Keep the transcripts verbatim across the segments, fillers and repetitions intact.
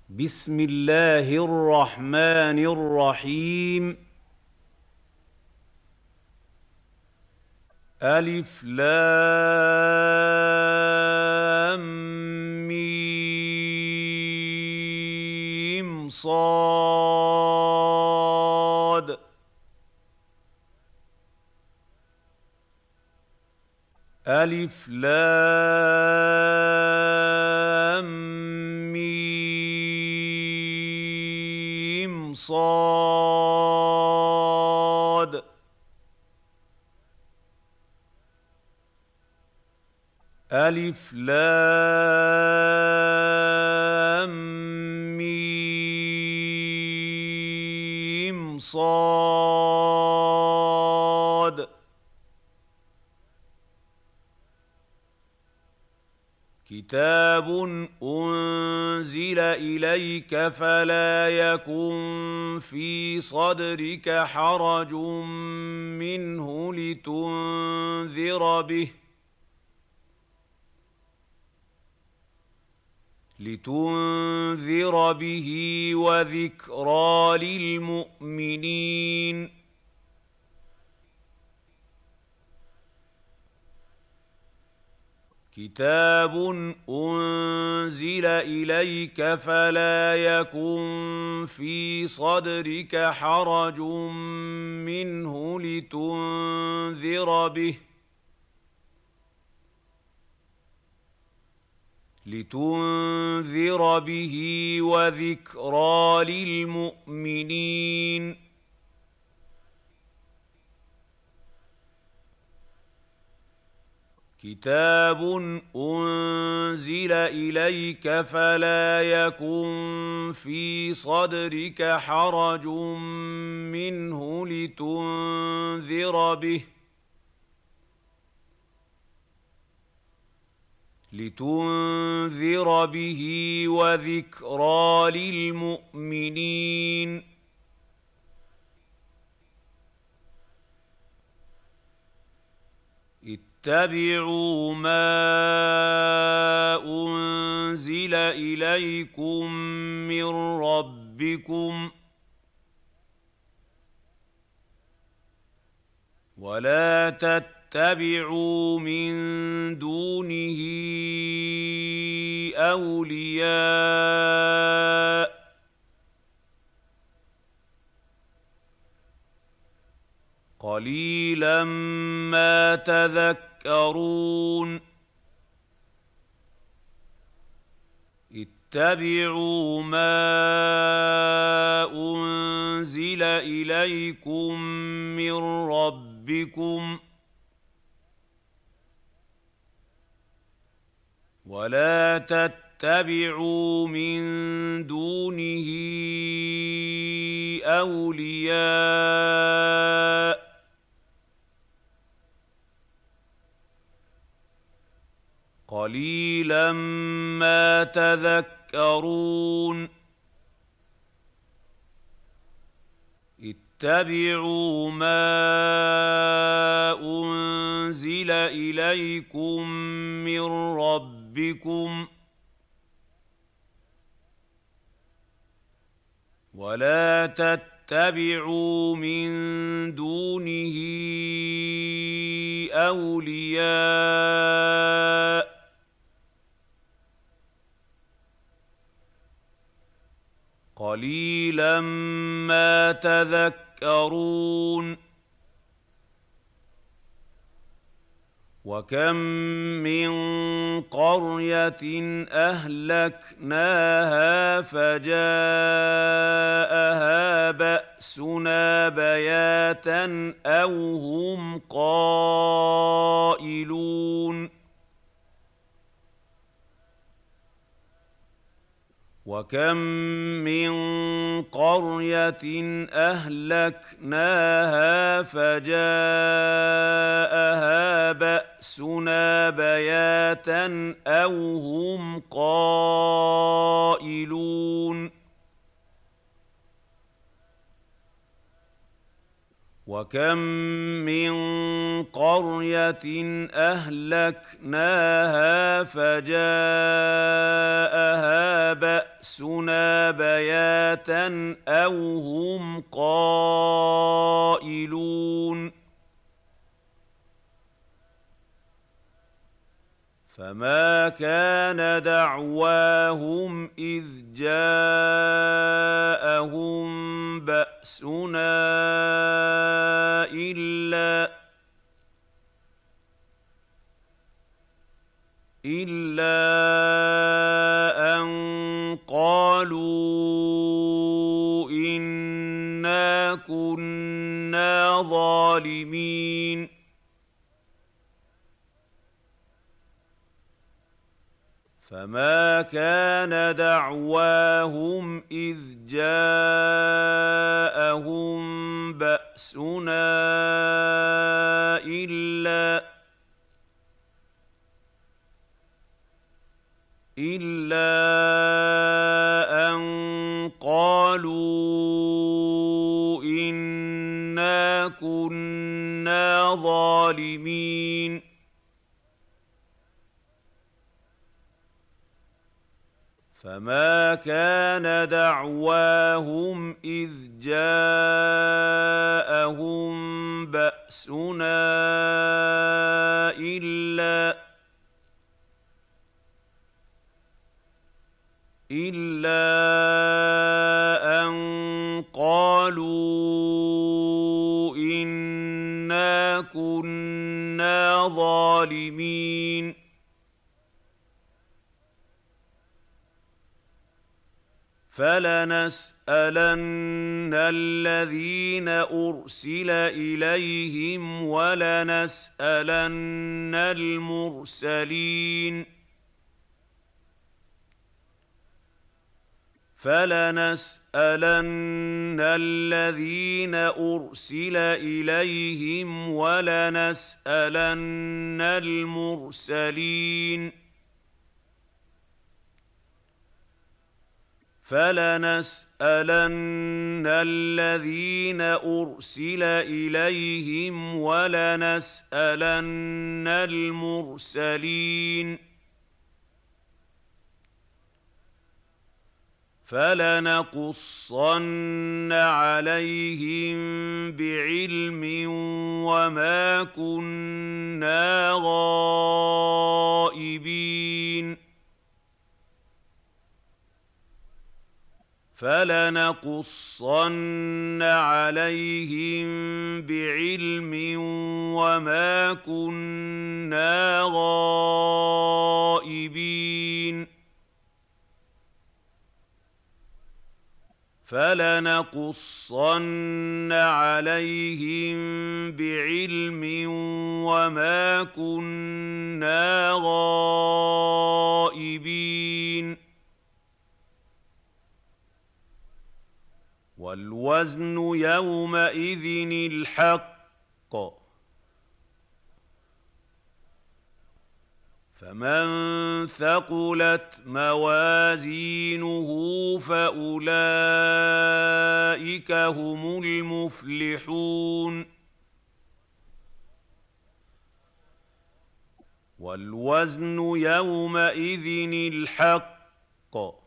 بسم الله الرحمن الرحيم. ألف لام ميم صاد. ألف لام ميم صاد. ألف لام ميم صاد. كتاب أنزل إليك فلا يكن في صدرك حرج منه لتنذر به لتنذر به وذكرى للمؤمنين. كتاب أنزل إليك فلا يكن في صدرك حرج منه لتنذر به لتنذر به وذكرى للمؤمنين. كتاب أنزل إليك فلا يكن في صدرك حرج منه لتنذر به لتنذر به وذكرى للمؤمنين. اتبعوا ما أنزل إليكم من ربكم ولا تتبعوا من دونه أولياء قليلا ما تذكرون. اتبعوا ما أنزل إليكم من ربكم ولا تتبعوا من دونه أولياء قليلا ما تذكرون. اتبعوا ما أنزل إليكم من ربكم ولا تتبعوا من دونه أولياء قليلا ما تذكرون. وكم من قرية أهلكناها فجاءها بأسنا بياتا أو هم قائلون. وكم من قرية أهلكناها فجاءها بأسنا بياتا أو هم قائلون. وكم من قرية أهلكناها فجاءها بأسنا بياتا أو هم قائلون فما كان دعواهم إذ جاءهم بأسنا إلا إلا أن قالوا إنا كنا ظالمين فما كان دعواهم إذ جاءهم بأسنا إلا إلا أن قالوا إنا كنا ظالمين فما كان دعواهم إذ جاءهم بأسنا إلا إلا أن قالوا إنا كنا ظالمين فلنسألن الذين أرسل إليهم ولنسألن المرسلين فلنسألن الذين أرسل إليهم ولنسألن المرسلين فلنسألن الذين أرسل إليهم ولنسألن المرسلين فلنقصن عليهم بعلم وما كنا غائبين فلنقصن عليهم بعلم وما كنا غائبين فلنقصن عليهم بعلم وما كنا غائبين والوزن يومئذ الحق فمن ثقلت موازينه فأولئك هم المفلحون والوزن يومئذ الحق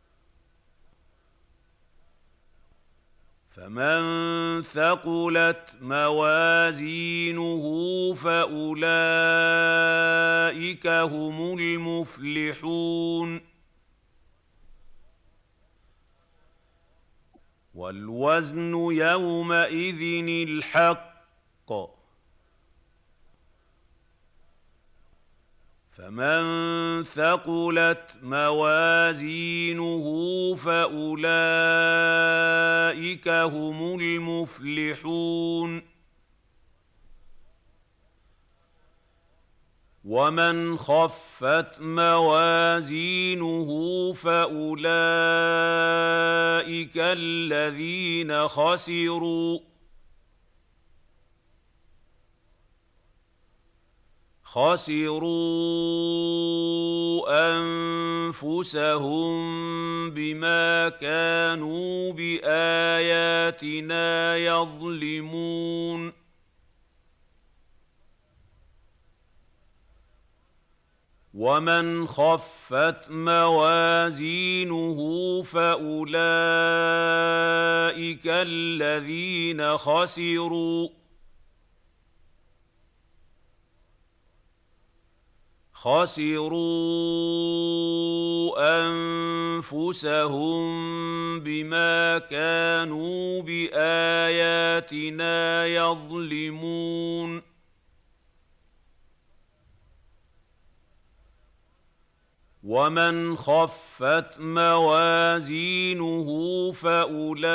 فمن ثقلت موازينه فأولئك هم المفلحون والوزن يومئذ الحق فمن ثقلت موازينه فأولئك هم المفلحون ومن خفت موازينه فأولئك الذين خسروا خسروا أنفسهم بما كانوا بآياتنا يظلمون ومن خفت موازينه فأولئك الذين خسروا خسروا أنفسهم بما كانوا بآياتنا يظلمون ومن خفت موازينه فأولئك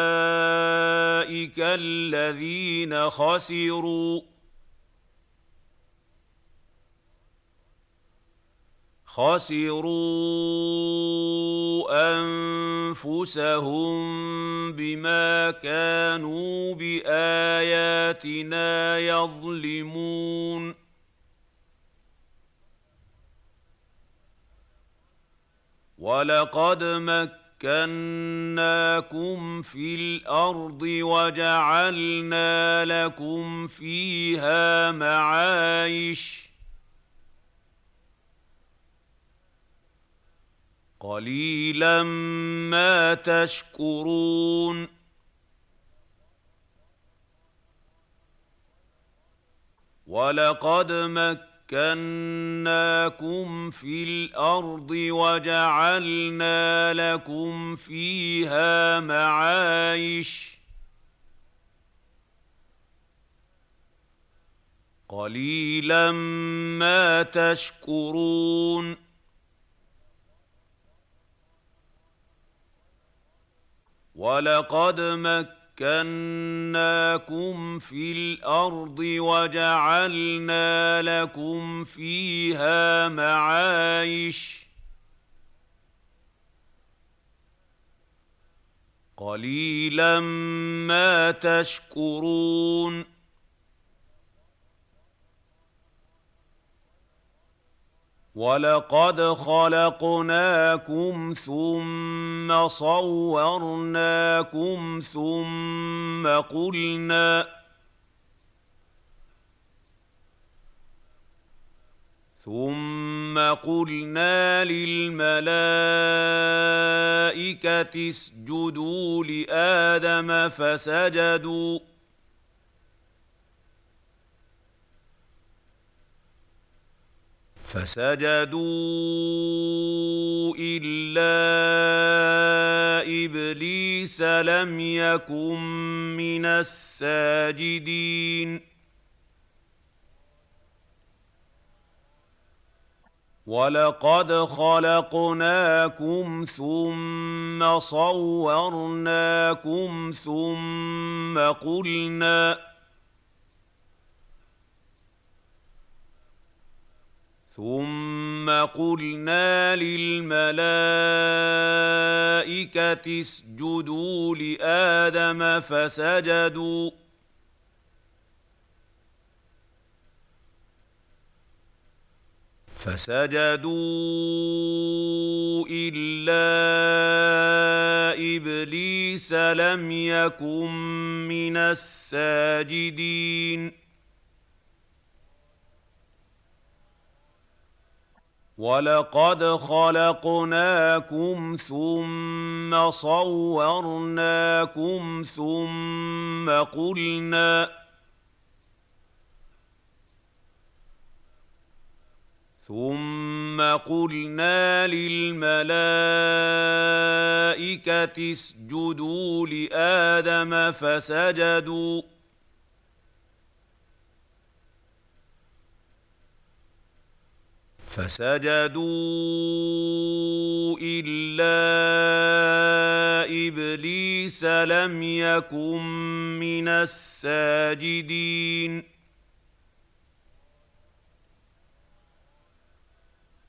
الذين خسروا خسروا أنفسهم بما كانوا بآياتنا يظلمون ولقد مكناكم في الأرض وجعلنا لكم فيها معايش قليلا ما تشكرون ولقد مكناكم في الأرض وجعلنا لكم فيها معايش قليلا ما تشكرون ولقد مكناكم في الأرض وجعلنا لكم فيها معايش قليلا ما تشكرون ولقد خلقناكم ثم صورناكم ثم قلنا ثم قلنا للملائكة اسجدوا لآدم فسجدوا فسجدوا إلا إبليس لم يكن من الساجدين ولقد خلقناكم ثم صورناكم ثم قلنا ثم قلنا للملائكة اسجدوا لآدم فسجدوا فسجدوا إلا إبليس لم يكن من الساجدين ولقد خلقناكم ثم صورناكم ثم قلنا ثم قلنا للملائكة اسجدوا لآدم فسجدوا فسجدوا إلا إبليس لم يكن من الساجدين